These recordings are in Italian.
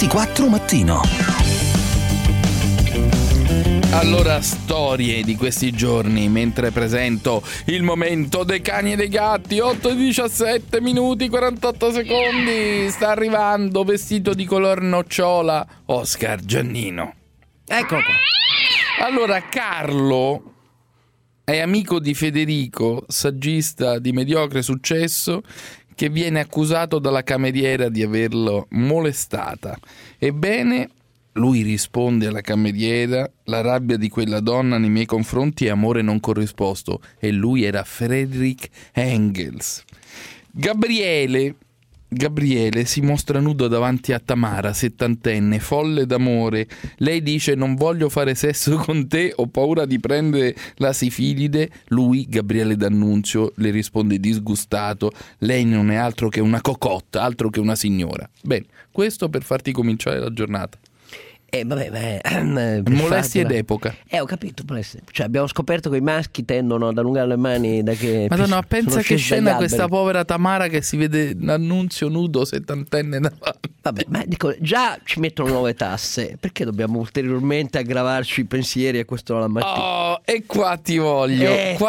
24 mattino. Allora, storie di questi giorni, mentre presento il momento dei cani e dei gatti. 8:17 minuti 48 secondi. Sta arrivando vestito di color nocciola Oscar Giannino. Ecco qua. Allora, Carlo è amico di Federico, saggista di mediocre successo, che viene accusato dalla cameriera di averlo molestata. Ebbene, lui risponde alla cameriera: la rabbia di quella donna nei miei confronti è amore non corrisposto, e lui era Friedrich Engels. Gabriele si mostra nudo davanti a Tamara, settantenne, folle d'amore. Lei dice: non voglio fare sesso con te, ho paura di prendere la sifilide. Lui, Gabriele D'Annunzio, le risponde disgustato: lei non è altro che una cocotte, altro che una signora. Bene, questo per farti cominciare la giornata. Molestie d'epoca. Ho capito, cioè abbiamo scoperto che i maschi tendono ad allungare le mani da che Madonna, pensa che scena questa povera. povera Tamara che si vede D'Annunzio nudo, settantenne davanti. Vabbè, ma dico, già ci mettono nuove tasse, perché dobbiamo ulteriormente aggravarci i pensieri a questo la mattina? Oh, e qua ti voglio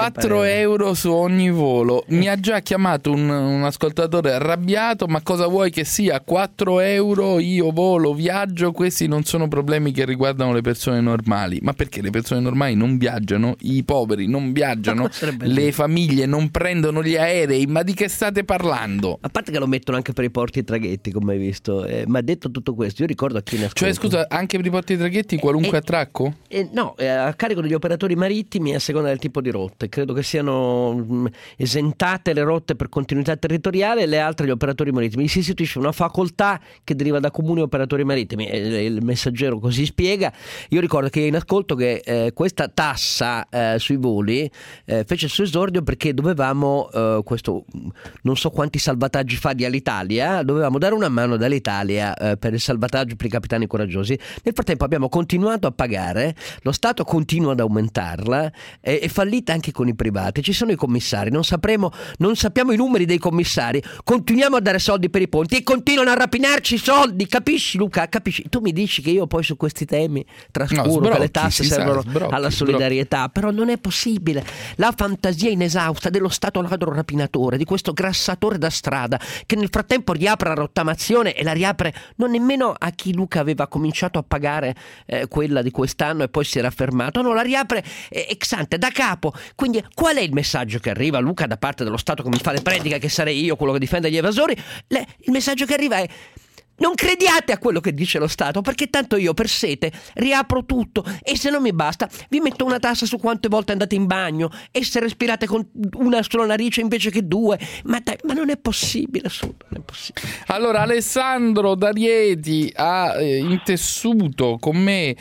4 euro su ogni volo. Mi ha già chiamato un ascoltatore arrabbiato: ma cosa vuoi che sia 4 euro? Io volo, viaggio, questi non sono problemi che riguardano le persone normali. Ma perché le persone normali non viaggiano? I poveri non viaggiano? Le famiglie non prendono gli aerei? Ma di che state parlando? A parte che lo mettono anche per i porti e traghetti, come hai visto. Ma detto tutto questo, io ricordo a chi ne ascolta. Cioè, scusa, anche per i porti e traghetti qualunque attracco? No, a carico degli operatori marittimi a seconda del tipo di rotte. Credo che siano esentate le rotte per continuità territoriale e le altre gli operatori marittimi. Si istituisce una facoltà che deriva da comuni operatori marittimi. Il Messaggero così spiega. Io ricordo che in ascolto che questa tassa sui voli fece il suo esordio perché dovevamo, questo non so quanti salvataggi fa di Alitalia, dovevamo dare una mano ad Alitalia per il salvataggio per i capitani coraggiosi. Nel frattempo abbiamo continuato a pagare, lo Stato continua ad aumentarla, è fallita anche con i privati. Ci sono i commissari, non sappiamo i numeri dei commissari, continuiamo a dare soldi per i ponti e continuano a rapinarci i soldi, capisci Luca? Capisci? Tu mi dici che io poi su questi temi trascuro che le tasse servono alla solidarietà, però non è possibile. La fantasia inesausta dello Stato ladro rapinatore, di questo grassatore da strada che nel frattempo riapre la rottamazione e la riapre non nemmeno a chi Luca aveva cominciato a pagare quella di quest'anno e poi si era fermato, no, la riapre ex ante, da capo. Quindi qual è il messaggio che arriva, Luca, da parte dello Stato che mi fa le prediche che sarei io quello che difende gli evasori? Il messaggio che arriva è: non crediate a quello che dice lo Stato, perché tanto io per sete riapro tutto e se non mi basta vi metto una tassa su quante volte andate in bagno e se respirate con una sola narice invece che due. Ma non è possibile, non è possibile. Allora, Alessandro da Rieti ha intessuto con me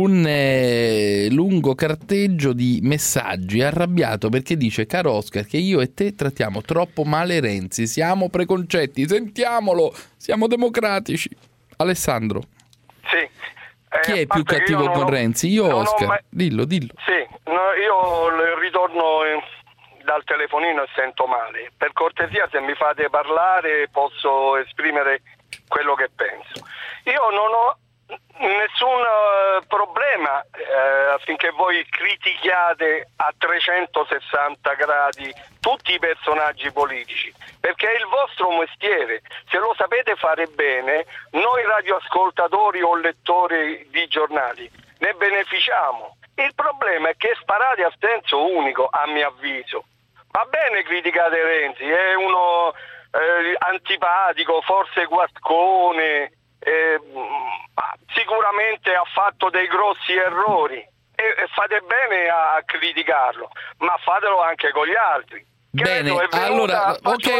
un lungo carteggio di messaggi, arrabbiato perché dice: caro Oscar, che io e te trattiamo troppo male Renzi, siamo preconcetti, sentiamolo, siamo democratici. Alessandro. Sì. Chi è più cattivo con Renzi? Io o Oscar? Dillo. Sì, io ritorno dal telefonino e sento male. Per cortesia, se mi fate parlare posso esprimere quello che penso. Io non ho nessun problema affinché voi critichiate a 360 gradi tutti i personaggi politici, perché è il vostro mestiere. Se lo sapete fare bene, noi radioascoltatori o lettori di giornali ne beneficiamo. Il problema è che sparate a senso unico, a mio avviso. Va bene, criticate Renzi, è uno antipatico, forse guascone, sicuramente ha fatto dei grossi errori e fate bene a criticarlo, ma fatelo anche con gli altri. Bene, allora,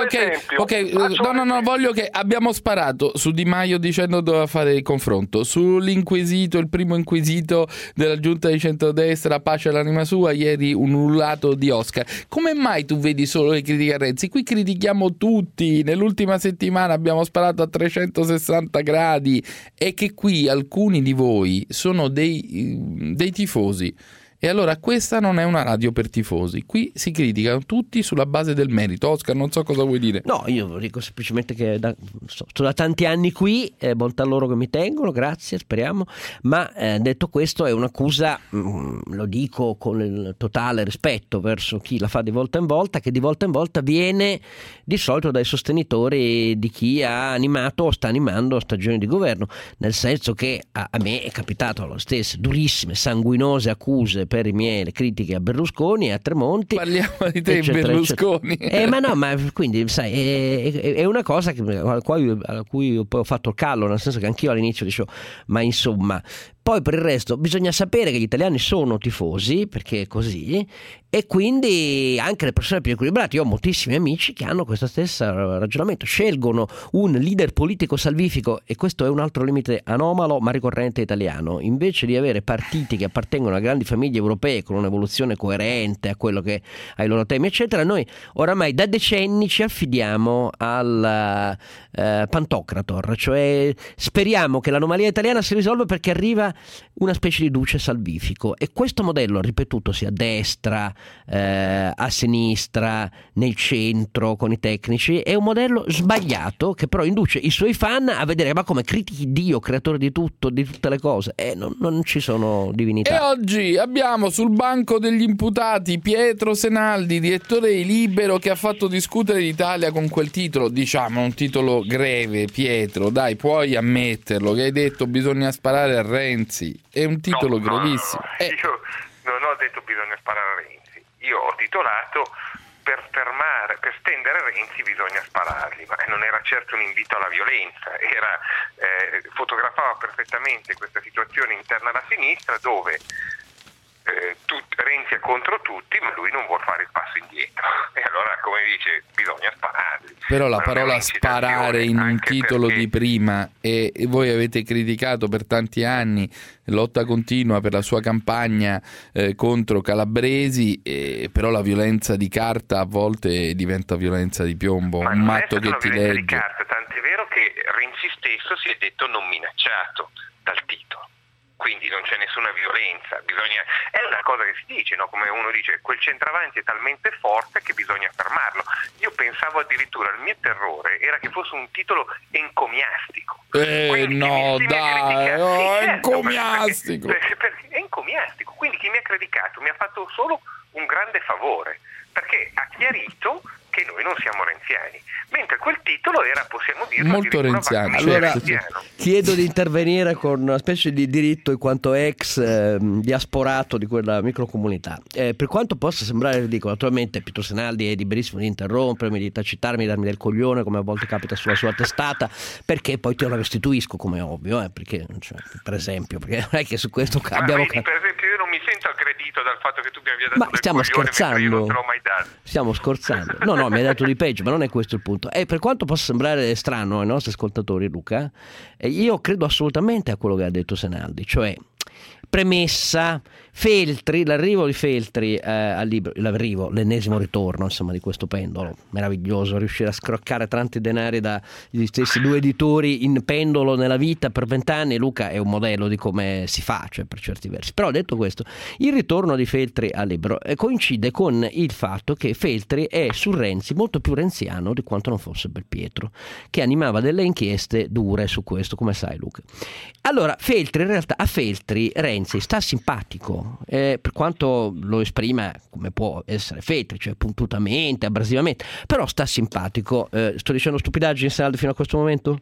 ok, no, voglio che abbiamo sparato su Di Maio dicendo doveva fare il confronto, sull'inquisito, il primo inquisito della giunta di centrodestra, pace all'anima sua, ieri un ululato di Oscar. Come mai tu vedi solo le critiche a Renzi? Qui critichiamo tutti, nell'ultima settimana abbiamo sparato a 360 gradi, e che qui alcuni di voi sono dei tifosi E allora questa non è una radio per tifosi. Qui si criticano tutti sulla base del merito. Oscar, non so cosa vuoi dire. No, io dico semplicemente che sto da tanti anni qui, bontà loro che mi tengono, grazie, speriamo. Ma detto questo, è un'accusa, lo dico con il totale rispetto verso chi la fa di volta in volta, che di volta in volta viene di solito dai sostenitori di chi ha animato o sta animando stagioni di governo. Nel senso che a me è capitato lo stesso, durissime, sanguinose accuse per le critiche a Berlusconi e a Tremonti. Parliamo di te, eccetera, Berlusconi. Ma quindi sai, è una cosa a cui poi ho fatto il callo, nel senso che anch'io all'inizio dicevo, ma insomma. Poi per il resto bisogna sapere che gli italiani sono tifosi, perché è così, e quindi anche le persone più equilibrate. Io ho moltissimi amici che hanno questo stesso ragionamento, scelgono un leader politico salvifico, e questo è un altro limite anomalo ma ricorrente italiano, invece di avere partiti che appartengono a grandi famiglie europee con un'evoluzione coerente a quello che ai loro temi eccetera. Noi oramai da decenni ci affidiamo al Pantocrator, cioè speriamo che l'anomalia italiana si risolva perché arriva una specie di duce salvifico, e questo modello ripetuto sia a destra, a sinistra, nel centro con i tecnici, è un modello sbagliato che però induce i suoi fan a vedere ma come critichi Dio, creatore di tutto, di tutte le cose, non ci sono divinità. E oggi abbiamo sul banco degli imputati Pietro Senaldi, direttore di Libero, che ha fatto discutere l'Italia con quel titolo, diciamo un titolo greve. Pietro, dai, puoi ammetterlo che hai detto bisogna sparare a Renzi. È un titolo grevissimo. Io non ho detto bisogna sparare a Renzi, io ho titolato per stendere Renzi bisogna sparargli, ma non era certo un invito alla violenza, fotografava perfettamente questa situazione interna alla sinistra dove Renzi è contro tutti, ma lui non vuol fare il passo indietro, e allora, come dice, bisogna spararli. Però la parola sparare in un titolo di prima, e voi avete criticato per tanti anni lotta continua per la sua campagna contro Calabresi, però la violenza di carta a volte diventa violenza di piombo, ma un matto che ti legge. Di carta, tant'è vero che Renzi stesso si è detto non minacciato dal titolo. Quindi non c'è nessuna violenza, è una cosa che si dice, no? Come uno dice, quel centravanti è talmente forte che bisogna fermarlo. Io pensavo addirittura, il mio terrore era che fosse un titolo encomiastico. No, dai, encomiastico. Perché è encomiastico, quindi chi mi ha criticato mi ha fatto solo un grande favore, perché ha chiarito che noi non siamo renziani, mentre quel titolo era, possiamo dire, molto renziano. Allora chiedo di intervenire con una specie di diritto in quanto ex diasporato di quella microcomunità. Per quanto possa sembrare ridicolo, naturalmente Pietro Senaldi è liberissimo di interrompermi, di tacitarmi, di darmi del coglione come a volte capita sulla sua testata, perché poi te lo restituisco, come è ovvio, perché cioè, per esempio, perché non è che su questo abbiamo per esempio io non mi sento aggredito dal fatto che tu mi abbia dato ma del stiamo coglione, scherzando, io non te l'ho mai dato. Stiamo scherzando. No, mi hai dato di peggio, ma non è questo il punto. Per quanto possa sembrare strano ai nostri ascoltatori, Luca, io credo assolutamente a quello che ha detto Senaldi, cioè premessa, Feltri, l'arrivo di Feltri al libro, l'ennesimo ritorno insomma di questo pendolo meraviglioso, riuscire a scroccare tanti denari dagli stessi due editori in pendolo nella vita per 20 anni. Luca è un modello di come si fa, cioè per certi versi. Però detto questo, il ritorno di Feltri al libro coincide con il fatto che Feltri è su Renzi molto più renziano di quanto non fosse Belpietro, che animava delle inchieste dure su questo, come sai Luca. Allora Feltri, in realtà a Feltri Renzi sta simpatico, per quanto lo esprima come può essere Feltri, cioè puntutamente, abrasivamente, però sta simpatico. Sto dicendo stupidaggini, Senaldi, fino a questo momento?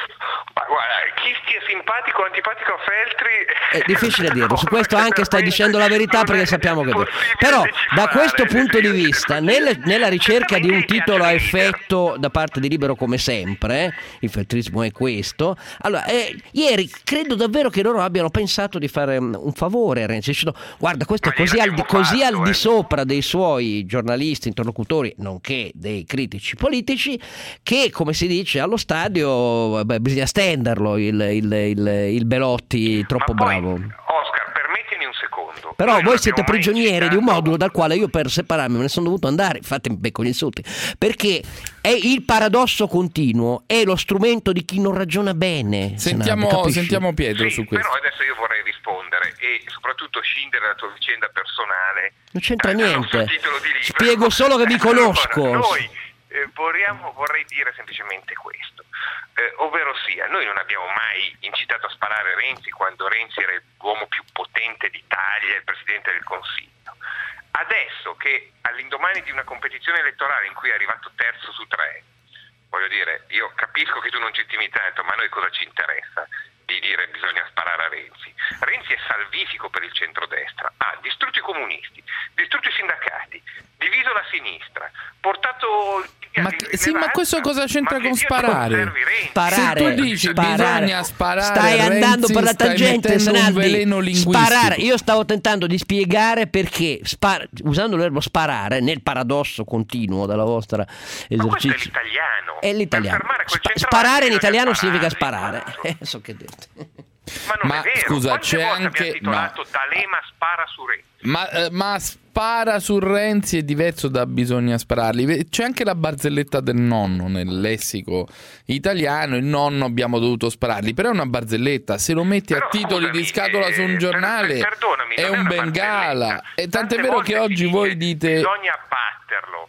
Ma guarda, chi stia simpatico o antipatico a Feltri è difficile dirlo, su questo anche stai dicendo la verità, perché sappiamo che è vero. Però da questo punto di vista, nella ricerca di un titolo a effetto da parte di Libero, come sempre, il feltrismo è questo. Allora ieri credo davvero che loro abbiano pensato di fare un favore a Renzi, dicendo guarda, questo è così al di sopra dei suoi giornalisti, interlocutori, nonché dei critici politici, che come si dice allo stadio bisogna stenderlo il Belotti troppo bravo. Oscar, permettimi un secondo, Però voi siete prigionieri di un modulo dal quale io per separarmi me ne sono dovuto andare, fatemi becco gli insulti, perché è il paradosso continuo, è lo strumento di chi non ragiona bene. Sentiamo Pietro su questo. Però adesso io vorrei rispondere e soprattutto scindere dalla tua vicenda personale. Non c'entra niente. Spiego solo che vi conosco. Noi vorrei dire semplicemente questo, ovvero sia, noi non abbiamo mai incitato a sparare Renzi quando Renzi era l'uomo più potente d'Italia, il Presidente del Consiglio. Adesso che all'indomani di una competizione elettorale in cui è arrivato terzo su 3, voglio dire, io capisco che tu non ci intimi tanto, ma a noi cosa ci interessa di dire bisogna sparare a Renzi? Renzi è salvifico per il centrodestra, ha distrutto i comunisti, distrutto i sindacati, diviso la sinistra, portato... Ma questo cosa c'entra con sparare? Sparare, se tu dici bisogna sparare, stai andando per la tangente, Snaldi. Sparare, io stavo tentando di spiegare perché usando il verbo sparare nel paradosso continuo della vostra esercizio. Ma questo è l'italiano. È l'italiano. Sparare in italiano significa sparare. So che detto. Ma non è vero. Scusa, c'è anche titolato D'Alema spara su Renzi. Ma spara su Renzi è diverso da bisogna spararli. C'è anche la barzelletta del nonno nel lessico italiano, il nonno abbiamo dovuto spararli, però è una barzelletta, se lo metti a titoli di scatola su un giornale è un bengala. E tant'è vero che oggi voi dite bisogna batterlo,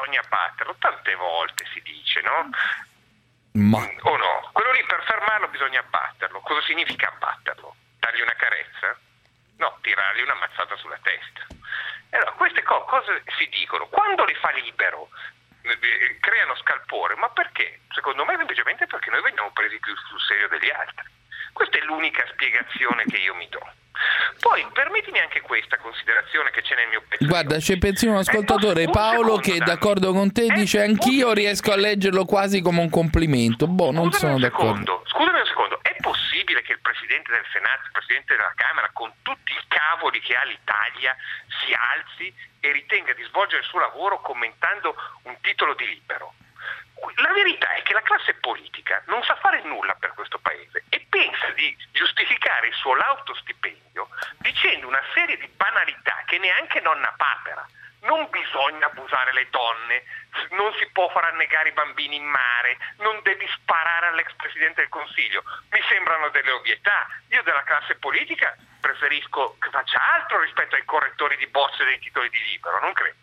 tante volte si dice, no? Ma... o no? Quello lì per fermarlo bisogna abbatterlo. Cosa significa abbatterlo? Dargli una carezza? No, tirargli una mazzata sulla testa. Allora, queste cose si dicono. Quando le fa libero creano scalpore, ma perché? Secondo me semplicemente perché noi veniamo presi più sul serio degli altri. Questa è l'unica spiegazione che io mi do. Poi permettimi anche questa considerazione che c'è nel mio pezzo. Guarda, c'è persino un ascoltatore, Paolo, che è d'accordo con te, dice anch'io riesco a leggerlo quasi come un complimento. Non sono d'accordo. Scusami un secondo, è possibile che il Presidente del Senato, il Presidente della Camera, con tutti i cavoli che ha l'Italia, si alzi e ritenga di svolgere il suo lavoro commentando un titolo di Libero? La verità è che la classe politica non sa fare nulla per questo paese e pensa di giustificare il suo lauto stipendio dicendo una serie di banalità che neanche nonna papera. Non bisogna abusare le donne, non si può far annegare i bambini in mare, non devi sparare all'ex Presidente del Consiglio. Mi sembrano delle ovvietà. Io della classe politica preferisco che faccia altro rispetto ai correttori di bozze dei titoli di Libero, non credi?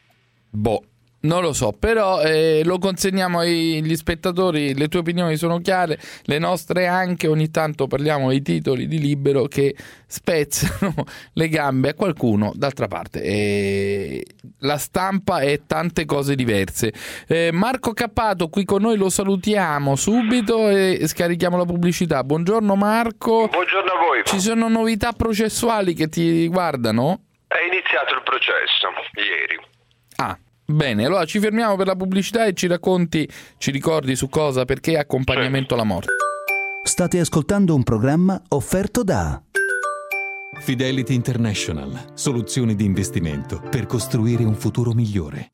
Non lo so, però lo consegniamo agli spettatori, le tue opinioni sono chiare, le nostre anche, ogni tanto parliamo dei titoli di Libero che spezzano le gambe a qualcuno, d'altra parte la stampa è tante cose diverse. Marco Cappato qui con noi, lo salutiamo subito e scarichiamo la pubblicità. Buongiorno Marco. Buongiorno a voi. Ci sono novità processuali che ti riguardano? È iniziato il processo ieri. Bene, allora ci fermiamo per la pubblicità e ci ricordi su cosa, perché accompagnamento alla morte. State ascoltando un programma offerto da Fidelity International, soluzioni di investimento per costruire un futuro migliore.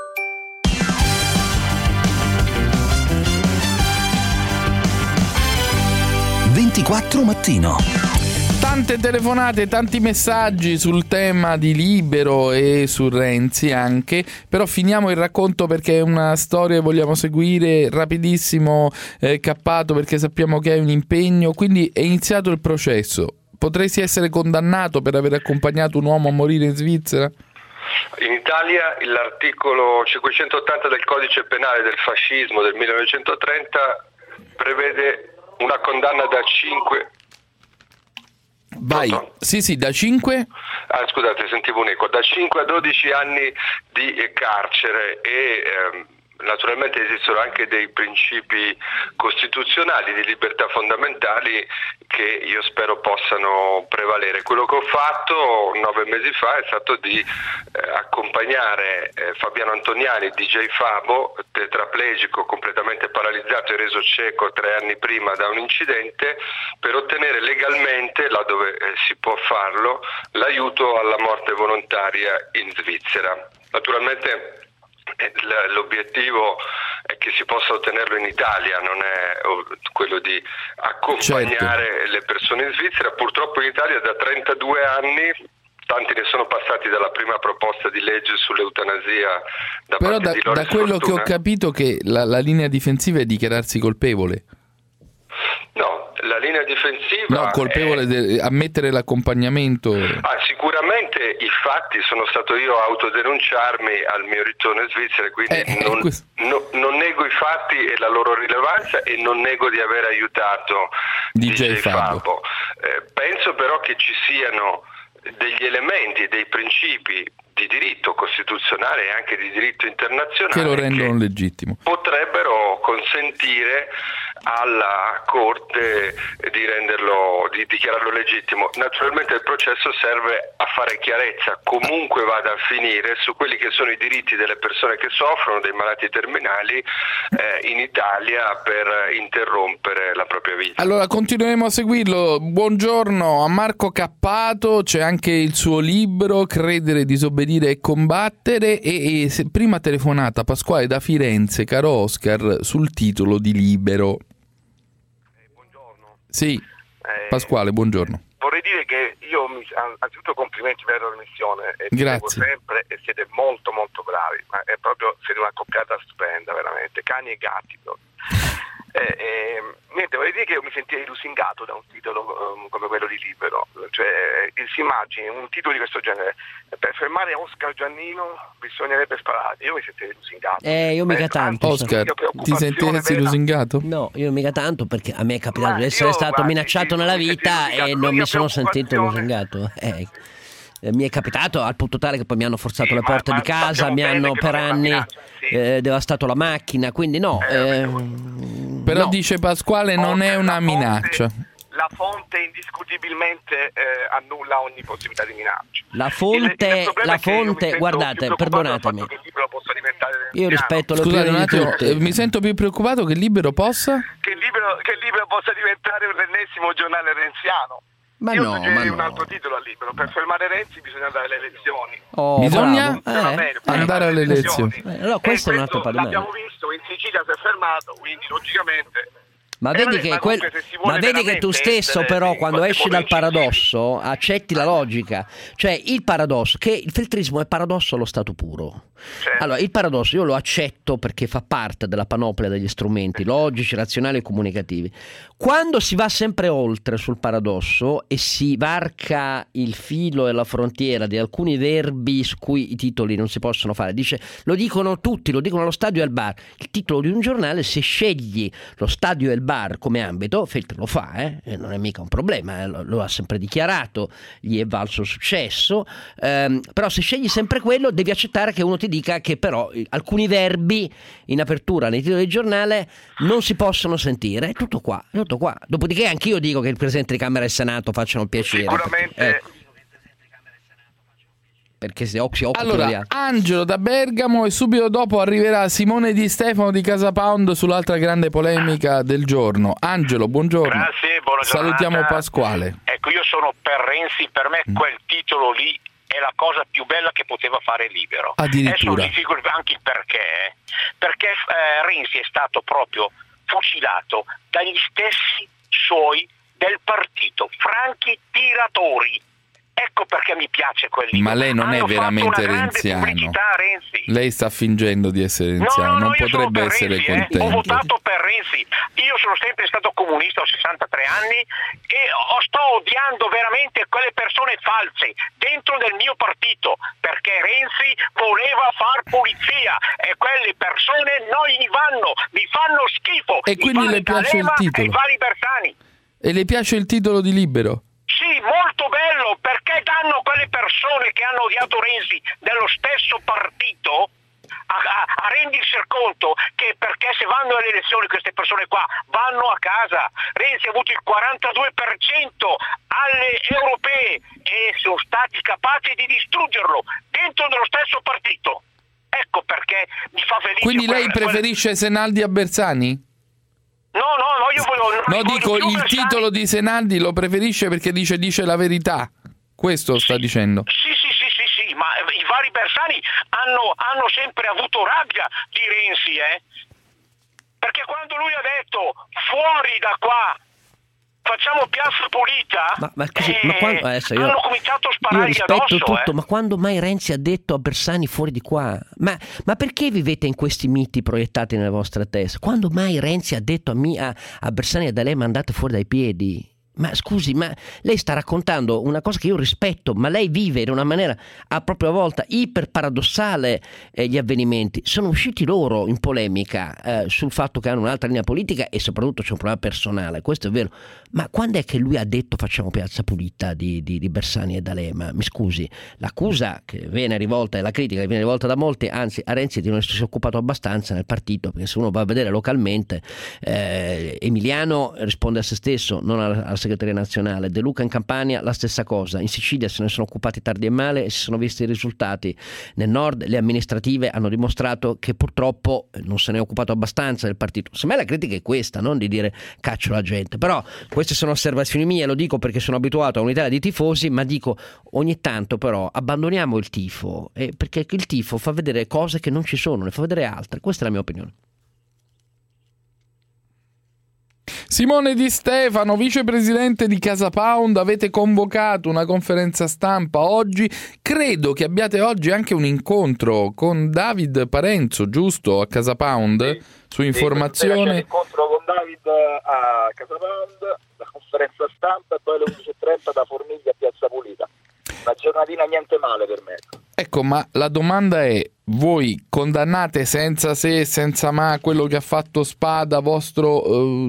Mattino. Tante telefonate, tanti messaggi sul tema di Libero e su Renzi anche, però finiamo il racconto perché è una storia che vogliamo seguire rapidissimo, Cappato, perché sappiamo che hai un impegno, quindi è iniziato il processo. Potresti essere condannato per aver accompagnato un uomo a morire in Svizzera? In Italia l'articolo 580 del codice penale del fascismo del 1930 prevede una condanna da 5... Vai, sì, da 5? Scusate, sentivo un eco. Da 5 a 12 anni di carcere e naturalmente esistono anche dei principi costituzionali di libertà fondamentali che io spero possano prevalere. Quello che ho fatto 9 mesi fa è stato di accompagnare Fabiano Antoniani, DJ Fabo, tetraplegico, completamente paralizzato e reso cieco 3 anni prima da un incidente, per ottenere legalmente, laddove si può farlo, l'aiuto alla morte volontaria in Svizzera. Naturalmente l'obiettivo è che si possa ottenerlo in Italia, non è quello di accompagnare le persone in Svizzera. Purtroppo in Italia da 32 anni tanti ne sono passati dalla prima proposta di legge sull'eutanasia da Però parte di Loris da quello Fortuna. che ho capito che la linea difensiva è dichiararsi colpevole. No, la linea difensiva No, colpevole ammettere l'accompagnamento. Sicuramente i fatti, sono stato io a autodenunciarmi al mio ritorno in Svizzera, quindi non nego i fatti e la loro rilevanza e non nego di aver aiutato DJ Fabbo. Penso però che ci siano degli elementi e dei principi di diritto costituzionale e anche di diritto internazionale che lo rendono legittimo. Potrebbero consentire alla Corte di dichiararlo legittimo. Naturalmente il processo serve a fare chiarezza, comunque vada a finire, su quelli che sono i diritti delle persone che soffrono, dei malati terminali in Italia per interrompere la propria vita. Allora continueremo a seguirlo. Buongiorno a Marco Cappato, c'è anche il suo libro Credere, disobbedire e combattere e prima telefonata Pasquale da Firenze, caro Oscar, sul titolo di Libero. Buongiorno. Sì, Pasquale, buongiorno. Vorrei dire che io anzitutto complimenti per la trasmissione, grazie sempre e siete molto molto bravi, ma è proprio, siete una coppiata stupenda veramente, cani e gatti proprio. Niente, vorrei dire che io mi sentirei lusingato da un titolo come quello di Libero, cioè si immagini un titolo di questo genere: per fermare Oscar Giannino bisognerebbe sparare. Io mi sentirei lusingato. Io mica tanto. Oscar, ti sentiresti lusingato? No, io mica tanto, perché a me è capitato di essere stato minacciato nella vita e non mi sono sentito lusingato. Mi è capitato al punto tale che poi mi hanno forzato le porte di casa, mi hanno per anni devastato la macchina, quindi no. Però no. Dice Pasquale non è una minaccia. La fonte indiscutibilmente annulla ogni possibilità di minaccia. La fonte, guardate, perdonatemi. Io rispetto le opinioni di tutti. Mi sento più preoccupato che Libero possa? Che Libero possa diventare un ennesimo giornale renziano. Io suggerirei un altro titolo al Libero: per fermare Renzi bisogna andare alle elezioni. Bisogna andare alle elezioni. Allora questo è un altro parimento. L'abbiamo visto, in Sicilia si è fermato, quindi logicamente. Ma vedi che tu stesso però quando esci dal paradosso accetti la logica, cioè il paradosso, che il feltrismo è paradosso allo stato puro. Certo. Allora il paradosso io lo accetto perché fa parte della panoplia degli strumenti logici, razionali e comunicativi. Quando si va sempre oltre sul paradosso e si varca il filo e la frontiera di alcuni verbi su cui i titoli non si possono fare, lo dicono tutti, lo dicono allo stadio e al bar. Il titolo di un giornale, se scegli lo stadio e il bar come ambito, Feltri lo fa, non è mica un problema, lo ha sempre dichiarato, gli è valso successo, però se scegli sempre quello devi accettare che uno ti dica che però alcuni verbi in apertura nei titoli del giornale non si possono sentire. È tutto qua. Dopodiché anch'io dico che il Presidente di Camera e Senato facciano piacere. Sicuramente. Perché si occupa. Allora, Angelo da Bergamo e subito dopo arriverà Simone Di Stefano di Casa Pound sull'altra grande polemica del giorno. Angelo, buongiorno. Grazie, buona giornata. Salutiamo Pasquale. Ecco, io sono per Renzi, per me quel titolo lì è la cosa più bella che poteva fare Libero. Addirittura. Adesso vi dico anche il perché. Perché Renzi è stato proprio fucilato dagli stessi suoi del partito, franchi tiratori. Ecco perché mi piace quel libro. Ma lei non è veramente renziano. Lei sta fingendo di essere renziano, non potrebbe essere contento. Ho votato per Renzi. Io sono sempre stato comunista, ho 63 anni e sto odiando veramente quelle persone false dentro del mio partito, perché Renzi voleva far pulizia e quelle persone non gli vanno, mi fanno schifo. E quindi le piace il titolo? E i vari Bersani. E le piace il titolo di Libero? Sì, molto bello, perché danno quelle persone che hanno odiato Renzi dello stesso partito a rendersi conto che perché se vanno alle elezioni queste persone qua vanno a casa. Renzi ha avuto il 42% alle europee e sono stati capaci di distruggerlo dentro dello stesso partito. Ecco perché mi fa felice. Quindi lei preferisce Senaldi a Bersani? No, io voglio... No, dico, il titolo di Senaldi lo preferisce perché dice la verità. Questo sta dicendo. Sì, ma i vari Bersani hanno sempre avuto rabbia di Renzi, Perché quando lui ha detto fuori da qua, facciamo piazza pulita, ma quando, adesso io, hanno cominciato a sparargli rispetto addosso. Tutto, ma quando mai Renzi ha detto a Bersani fuori di qua? Ma perché vivete in questi miti proiettati nella vostra testa? Quando mai Renzi ha detto a Bersani e ad D'Alema andate fuori dai piedi? Ma scusi, ma lei sta raccontando una cosa che io rispetto, ma lei vive in una maniera a propria volta iper paradossale gli avvenimenti. Sono usciti loro in polemica sul fatto che hanno un'altra linea politica e soprattutto c'è un problema personale, questo è vero. Ma quando è che lui ha detto facciamo piazza pulita di Bersani e D'Alema? Mi scusi, l'accusa che viene rivolta e la critica che viene rivolta da molti, anzi a Renzi, di non essersi occupato abbastanza nel partito, perché se uno va a vedere localmente Emiliano risponde a se stesso, non alla segreteria nazionale. De Luca in Campania la stessa cosa, in Sicilia se ne sono occupati tardi e male e si sono visti i risultati. Nel nord le amministrative hanno dimostrato che purtroppo non se ne è occupato abbastanza del partito. Se me la critica è questa, non di dire caccio la gente, però queste sono osservazioni mie, lo dico perché sono abituato a un'Italia di tifosi, ma dico ogni tanto però abbandoniamo il tifo, perché il tifo fa vedere cose che non ci sono, ne fa vedere altre. Questa è la mia opinione. Simone Di Stefano, vicepresidente di Casa Pound, avete convocato una conferenza stampa oggi. Credo che abbiate oggi anche un incontro con David Parenzo, giusto? A Casa Pound, sì, su informazione. C'è l'incontro con David a Casa Pound, la conferenza stampa, e poi alle 11:30 da Formiglia a Piazza Pulita. Una giornatina niente male per me. Ecco, ma la domanda è: voi condannate senza se e senza ma quello che ha fatto Spada, vostro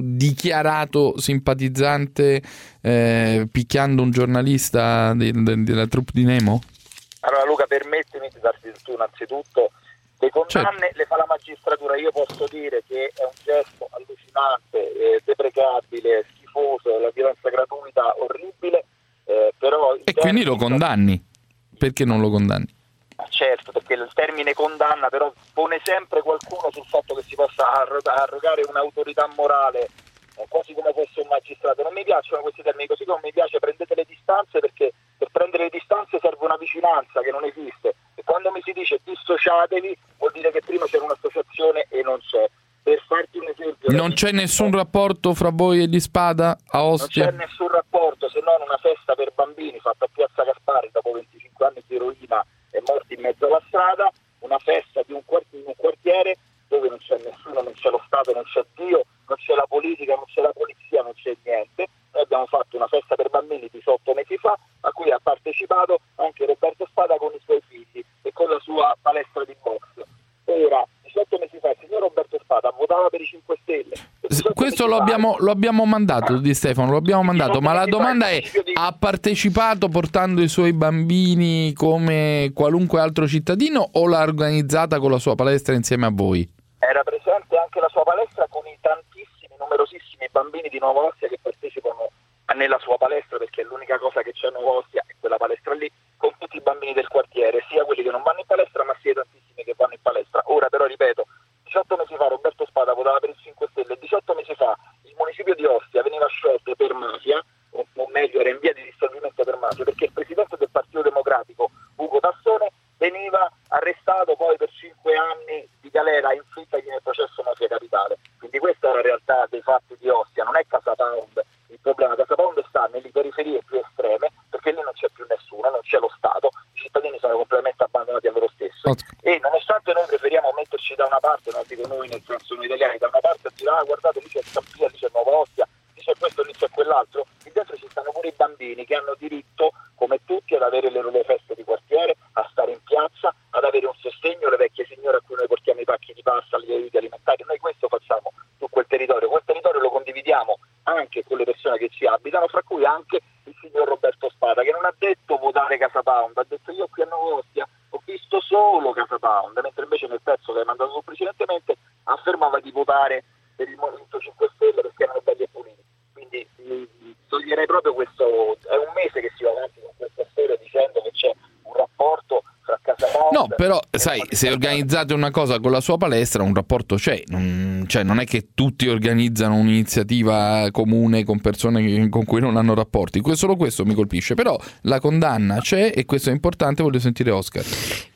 dichiarato simpatizzante, picchiando un giornalista della troupe di Nemo? Allora Luca, permettimi di darti tu innanzitutto le condanne, le fa la magistratura. Io posso dire che è un gesto allucinante, deprecabile, schifoso, la violenza gratuita orribile, però e quindi lo condanni? Perché non lo condanni? Certo, perché il termine condanna però pone sempre qualcuno sul fatto che si possa arrogare un'autorità morale, quasi come fosse un magistrato. Non mi piacciono questi termini, così come mi piace prendete le distanze, perché per prendere le distanze serve una vicinanza che non esiste, e quando mi si dice dissociatevi vuol dire che prima c'era un'associazione e non c'è. Per farti un esempio, non c'è nessun rapporto fra voi e gli Spada a Ostia? Non c'è nessun rapporto, se non una festa per bambini fatta a Piazza Gaspari dopo 25 anni di eroina e morti in mezzo alla strada, una festa di un quartiere dove non c'è nessuno, non c'è lo Stato, non c'è Dio, non c'è la politica, non c'è la polizia, non c'è niente. Noi abbiamo fatto una festa per bambini 18 mesi fa, a cui ha partecipato anche Roberto Spada con i suoi figli e con la sua palestra di box. Ora, 18 mesi fa il signor Roberto Spada votava per i 5 Stelle. Questo lo abbiamo mandato, Di Stefano, lo abbiamo mandato, ma la domanda è: ha partecipato portando i suoi bambini come qualunque altro cittadino o l'ha organizzata con la sua palestra insieme a voi? Era presente anche la sua palestra con i tantissimi, numerosissimi bambini di Nuova Ostia che partecipano nella sua palestra, perché è l'unica cosa che c'è a Nuova Ostia, è quella palestra lì, con tutti i bambini del quartiere, sia quelli che non vanno in palestra ma sia i tantissimi che vanno in palestra. Ora però ripeto, 18 mesi fa Roberto Spada votava per il 5 Stelle, 18 mesi fa il municipio di Ostia veniva sciolto per mafia, o meglio era in via di dissolvimento per mafia, perché il presidente del Partito Democratico Ugo Tassone veniva arrestato poi per 5 anni di galera inflittagli nel processo Mafia Capitale. Quindi questa è la realtà dei fatti di Ostia, non è Casa Pound il problema. Casa Pound sta nelle periferie più estreme, perché lì non c'è più nessuno, non c'è lo Stato, i cittadini sono completamente abbandonati a loro stesso. E nonostante noi preferiamo metterci da una parte, non dico noi nel senso noi italiani, da una parte a dire guardate lì c'è Scampia, lì c'è Nuova Ostia, lì c'è questo, lì c'è quell'altro, lì dentro ci stanno pure i bambini che hanno diritto, come tutti, ad avere le loro feste di quartiere, a stare in piazza, ad avere un sostegno, le vecchie signore a cui noi portiamo i pacchi di pasta, gli aiuti alimentari. Noi questo facciamo su quel territorio lo condividiamo anche con le persone che ci abitano, fra cui anche il signor Roberto Spada, che non ha detto votare Casa Pound, ha detto io qui a Nuova Ostia ho visto solo Casa Pound, mentre invece nel pezzo che hai mandato precedentemente affermava di votare per il Movimento 5 Stelle perché erano belli e puliti. Quindi toglierei proprio questo, è un mese che si va avanti con questa storia dicendo che c'è un rapporto fra Casa Pound. No, però sai, se organizzate una cosa con la sua palestra un rapporto c'è, non è che tutti organizzano un'iniziativa comune con persone con cui non hanno rapporti. Solo questo mi colpisce, però la condanna c'è e questo è importante. Voglio sentire Oscar.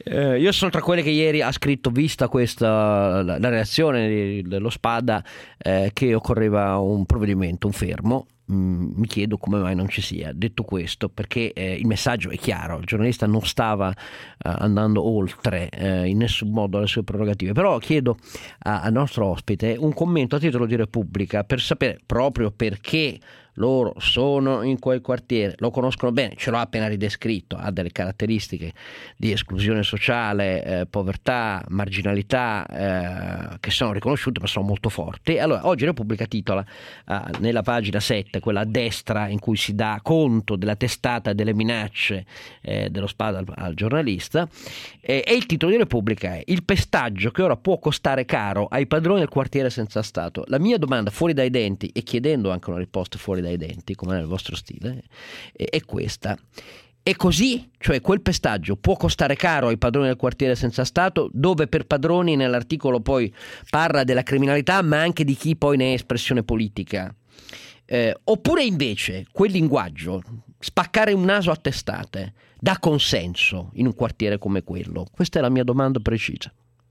Io sono tra quelli che ieri ha scritto, vista questa la reazione dello Spada, che occorreva un provvedimento, un fermo. Mi chiedo come mai non ci sia. Detto questo, perché il messaggio è chiaro, il giornalista non stava andando oltre in nessun modo le sue prerogative, però chiedo al nostro ospite un commento a titolo di Repubblica per sapere, proprio perché loro sono in quel quartiere, lo conoscono bene, ce l'ha appena ridescritto, ha delle caratteristiche di esclusione sociale, povertà, marginalità, che sono riconosciute ma sono molto forti. Allora oggi Repubblica titola nella pagina 7, quella a destra, in cui si dà conto della testata e delle minacce dello Spada al giornalista, e il titolo di Repubblica è: il pestaggio che ora può costare caro ai padroni del quartiere senza Stato. La mia domanda, fuori dai denti, e chiedendo anche una risposta fuori dai denti, come nel vostro stile, è questa: è così? Cioè quel pestaggio può costare caro ai padroni del quartiere senza Stato, dove per padroni nell'articolo poi parla della criminalità ma anche di chi poi ne è espressione politica, oppure invece quel linguaggio, spaccare un naso a testate, dà consenso in un quartiere come quello? Questa è la mia domanda precisa.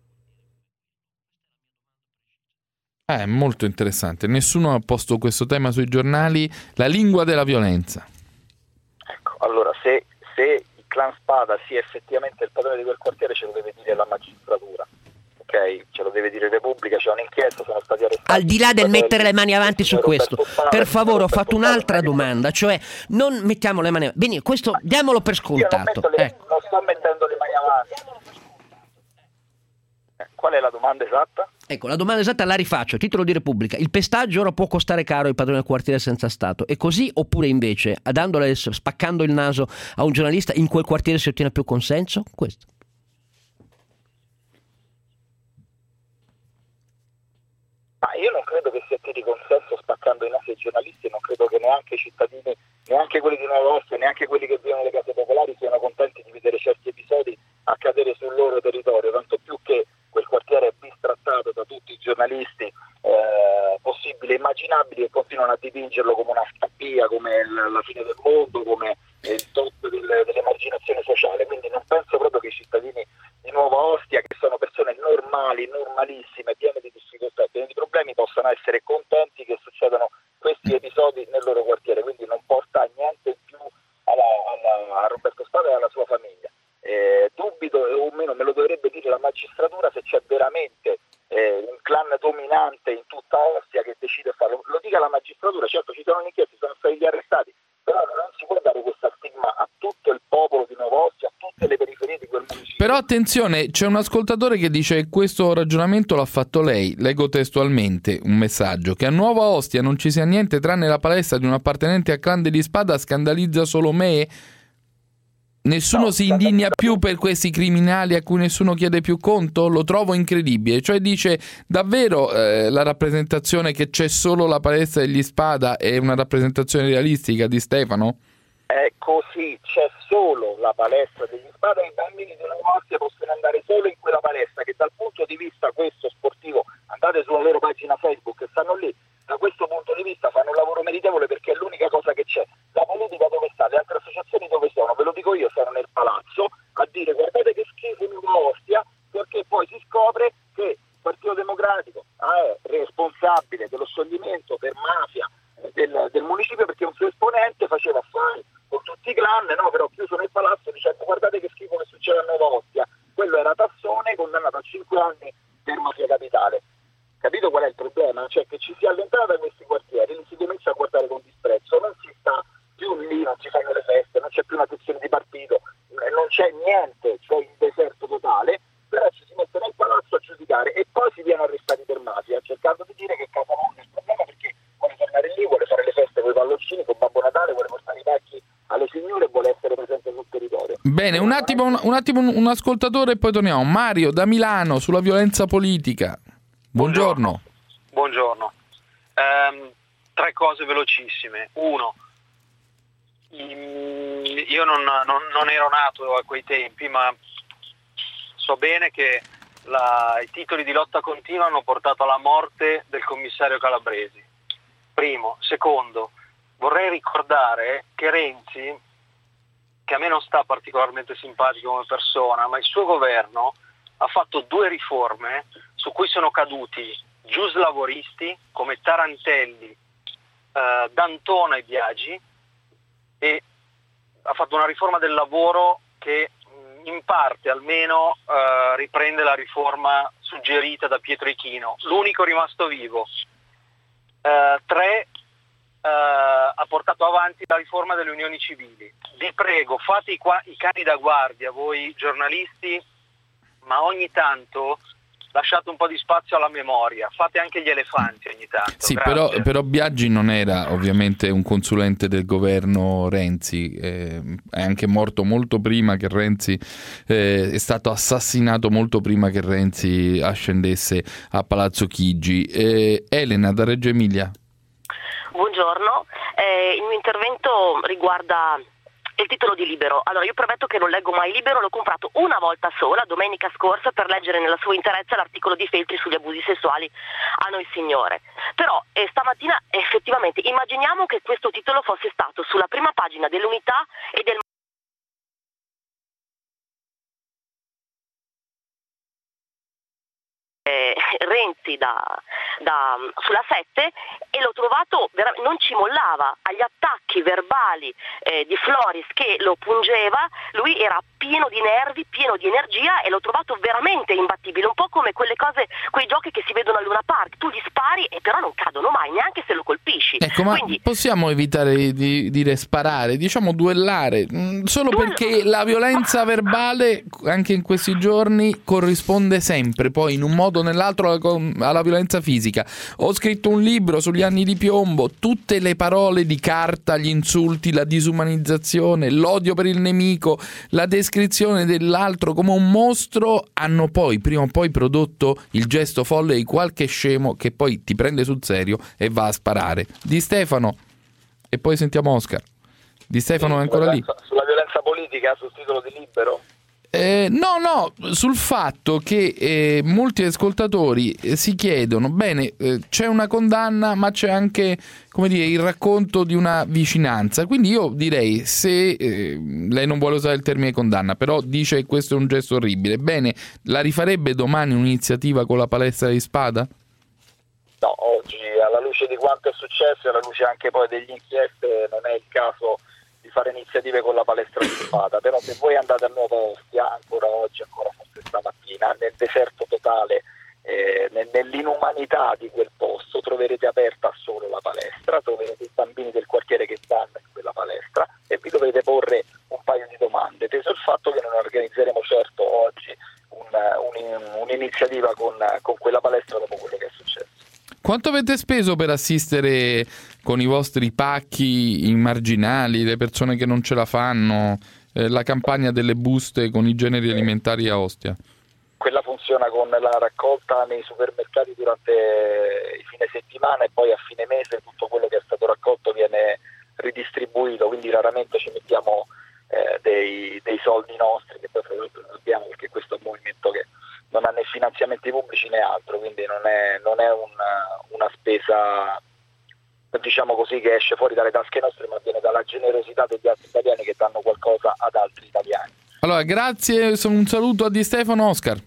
È molto interessante. Nessuno ha posto questo tema sui giornali, la lingua della violenza. Ecco, allora se il clan Spada sia effettivamente il padrone di quel quartiere, ce lo deve dire la magistratura, ok? Ce lo deve dire Repubblica, c'è un'inchiesta, sono stati arrestati. Al di là del mettere le mani avanti su questo, per favore, ho fatto un'altra domanda, cioè non mettiamo le mani avanti. Bene, questo diamolo per scontato. Non sto mettendo le mani avanti. Qual è la domanda esatta? Ecco, la domanda esatta la rifaccio, titolo di Repubblica: il pestaggio ora può costare caro ai padroni del quartiere senza Stato. È così, oppure invece, spaccando il naso a un giornalista, in quel quartiere si ottiene più consenso? Questo. Ma io non credo che si attiri consenso spaccando i nasi ai giornalisti, non credo che neanche i cittadini, neanche quelli di Nuova Ostia, neanche quelli che vivono nelle case popolari siano contenti di vedere certi episodi accadere sul loro territorio, tanto più che quel quartiere è bistrattato da tutti i giornalisti possibili e immaginabili, che continuano a dipingerlo come una scappia, come la fine del mondo, come il top dell'emarginazione sociale. Quindi non penso proprio che i cittadini di Nuova Ostia, che sono persone normali, normalissime, piene di difficoltà e piene di problemi, possano essere contenti che succedano questi episodi nel loro quartiere. Quindi non porta niente in più a Roberto Spada e alla sua famiglia. Dubito, o meno me lo dovrebbe dire la magistratura, se c'è veramente un clan dominante in tutta Ostia che decide farlo. Lo dica la magistratura, certo ci sono inchieste, sono stati gli arrestati, però non si può dare questa stigma a tutto il popolo di Nuova Ostia, a tutte le periferie di quel municipio. Però attenzione, c'è un ascoltatore che dice che questo ragionamento l'ha fatto lei, leggo testualmente un messaggio: che a Nuova Ostia non ci sia niente tranne la palestra di un appartenente al clan degli Spada scandalizza solo me. Nessuno si indigna più per questi criminali a cui nessuno chiede più conto? Lo trovo incredibile. Cioè dice davvero la rappresentazione che c'è solo la palestra degli Spada è una rappresentazione realistica di Stefano? È così, c'è solo la palestra degli Spada e i bambini di Nuova Ostia possono andare solo in quella palestra, che dal punto di vista questo sportivo, andate sulla loro pagina Facebook e stanno lì, da questo punto di vista fanno un lavoro meritevole, perché è l'unica cosa che c'è. La politica dove sta? Le altre associazioni dove sono? Ve lo dico io, sono nel palazzo a dire guardate che schifo Nuova Ostia, perché poi si scopre che il Partito Democratico è responsabile dello scioglimento per mafia del municipio, perché un suo esponente faceva affari con tutti i clan, no? Però chiuso nel palazzo dicendo guardate che schifo che succede a Nuova Ostia. Quello era Tassone, condannato a 5 anni per mafia capitale. Capito qual è il problema? Cioè che ci si allontana da questi quartieri, li si comincia a guardare con disprezzo, non si sta più lì, non si fanno le feste, non c'è più una sezione di partito, non c'è niente, c'è il deserto totale, però ci si mette nel palazzo a giudicare e poi si viene arrestati per mafia, cercando di dire che Casalonga è il problema perché vuole tornare lì, vuole fare le feste con i palloncini, con Babbo Natale, vuole portare i pacchi alle signore e vuole essere presente sul territorio. Bene, un attimo un ascoltatore e poi torniamo. Mario da Milano, sulla violenza politica. Buongiorno. Buongiorno. 3 cose velocissime. 1. Io non ero nato a quei tempi, ma so bene che i titoli di lotta continua hanno portato alla morte del commissario Calabresi. Primo. Secondo, vorrei ricordare che Renzi, che a me non sta particolarmente simpatico come persona, ma il suo governo ha fatto 2 riforme su cui sono caduti giuslavoristi come Tarantelli, D'Antona e Biagi, e ha fatto una riforma del lavoro che in parte almeno riprende la riforma suggerita da Pietro Ichino, l'unico rimasto vivo. 3, ha portato avanti la riforma delle unioni civili. Vi prego, fate i cani da guardia voi giornalisti, ma ogni tanto lasciate un po' di spazio alla memoria, fate anche gli elefanti ogni tanto. Sì, però Biagi non era ovviamente un consulente del governo Renzi, è anche morto molto prima che Renzi, è stato assassinato molto prima che Renzi ascendesse a Palazzo Chigi. Elena da Reggio Emilia. Buongiorno, il mio intervento riguarda il titolo di Libero. Allora, io prometto che non leggo mai Libero, l'ho comprato una volta sola, domenica scorsa, per leggere nella sua interezza l'articolo di Feltri sugli abusi sessuali a Noissignore. Però stamattina effettivamente immaginiamo che questo titolo fosse stato sulla prima pagina dell'Unità e del Renzi sulla 7, e l'ho trovato non ci mollava agli attacchi verbali di Floris che lo pungeva. Lui era pieno di nervi, pieno di energia, e l'ho trovato veramente imbattibile, un po' come quei giochi che si vedono al Luna Park, tu gli spari e però non cadono mai, neanche se lo colpisci. Ecco, ma quindi possiamo evitare di dire sparare, diciamo duellare, solo perché la violenza verbale anche in questi giorni corrisponde sempre poi in un modo o nell'altro alla violenza fisica. Ho scritto un libro sugli anni di piombo, tutte le parole di carta, gli insulti, la disumanizzazione, l'odio per il nemico, la descrizione dell'altro come un mostro hanno poi prima o poi prodotto il gesto folle di qualche scemo che poi ti prende sul serio e va a sparare. Di Stefano, e poi sentiamo Oscar. Di Stefano è ancora lì. Sulla violenza politica, sul titolo di Libero? No, sul fatto che molti ascoltatori si chiedono, bene, c'è una condanna, ma c'è anche, come dire, il racconto di una vicinanza. Quindi io direi, se lei non vuole usare il termine condanna, però dice che questo è un gesto orribile, bene, la rifarebbe domani un'iniziativa con la palestra di Spada? No, oggi, alla luce di quanto è successo e alla luce anche poi degli inchieste, non è il caso di fare iniziative con la palestra di Spada. Però se voi andate a Nuova Ostia, ancora oggi, ancora forse stamattina, nel deserto totale, nell'inumanità di quel posto, troverete aperta solo la palestra, troverete i bambini del quartiere che stanno in quella palestra e vi dovete porre un paio di domande, teso il fatto che non organizzeremo certo oggi un'iniziativa con quella palestra dopo quello che è successo. Quanto avete speso per assistere con i vostri pacchi i marginali, le persone che non ce la fanno, la campagna delle buste con i generi alimentari a Ostia? Quella funziona con la raccolta nei supermercati durante i fine settimana e poi a fine mese tutto quello che è stato raccolto viene ridistribuito, quindi raramente ci mettiamo dei soldi nostri, che poi fra l'altro non abbiamo, perché questo è un movimento che non ha né finanziamenti pubblici né altro, quindi non è una spesa, diciamo così, che esce fuori dalle tasche nostre, ma viene dalla generosità degli altri italiani che danno qualcosa ad altri italiani. Allora, grazie, un saluto a Di Stefano. Oscar.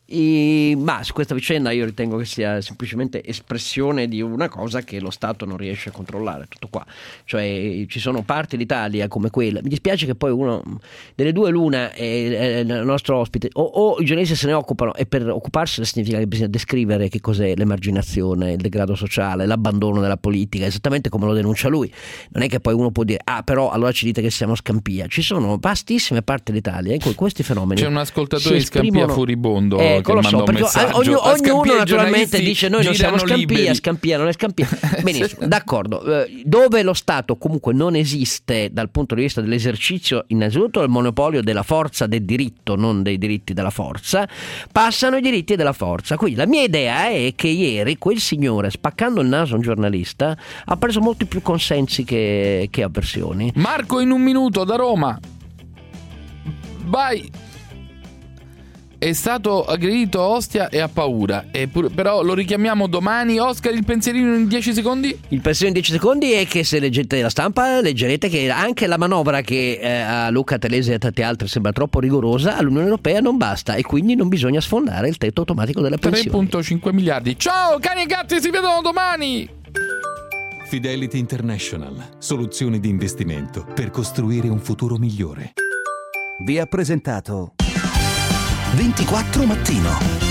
Ma su questa vicenda io ritengo che sia semplicemente espressione di una cosa che lo Stato non riesce a controllare, tutto qua. Cioè ci sono parti d'Italia come quella, mi dispiace che poi uno delle due l'una è il nostro ospite, o i giornalisti se ne occupano, e per occuparsene significa che bisogna descrivere che cos'è l'emarginazione, il degrado sociale, l'abbandono della politica, esattamente come lo denuncia lui. Non è che poi uno può dire però allora ci dite che siamo Scampia. Ci sono vastissime parti d'Italia in cui questi fenomeni, c'è un ascoltatore di Scampia furibondo, lo so, perché ognuno naturalmente dice noi non siamo Scampia non è Scampia. Benissimo, d'accordo. Dove lo Stato comunque non esiste dal punto di vista dell'esercizio innanzitutto del monopolio della forza del diritto, non dei diritti della forza, passano i diritti della forza. Quindi la mia idea è che ieri quel signore, spaccando il naso a un giornalista, ha preso molti più consensi che avversioni. Marco, in un minuto da Roma, vai. è stato aggredito a Ostia e ha paura. Però lo richiamiamo domani. Oscar, il pensierino in 10 secondi? Il pensierino in 10 secondi è che se leggete la stampa leggerete che anche la manovra che a Luca Telese e a tanti altri sembra troppo rigorosa, all'Unione Europea non basta e quindi non bisogna sfondare il tetto automatico della pensione. 3,5 miliardi. Ciao cani e gatti, si vedono domani! Fidelity International, soluzioni di investimento per costruire un futuro migliore. Vi ha presentato 24 Mattino.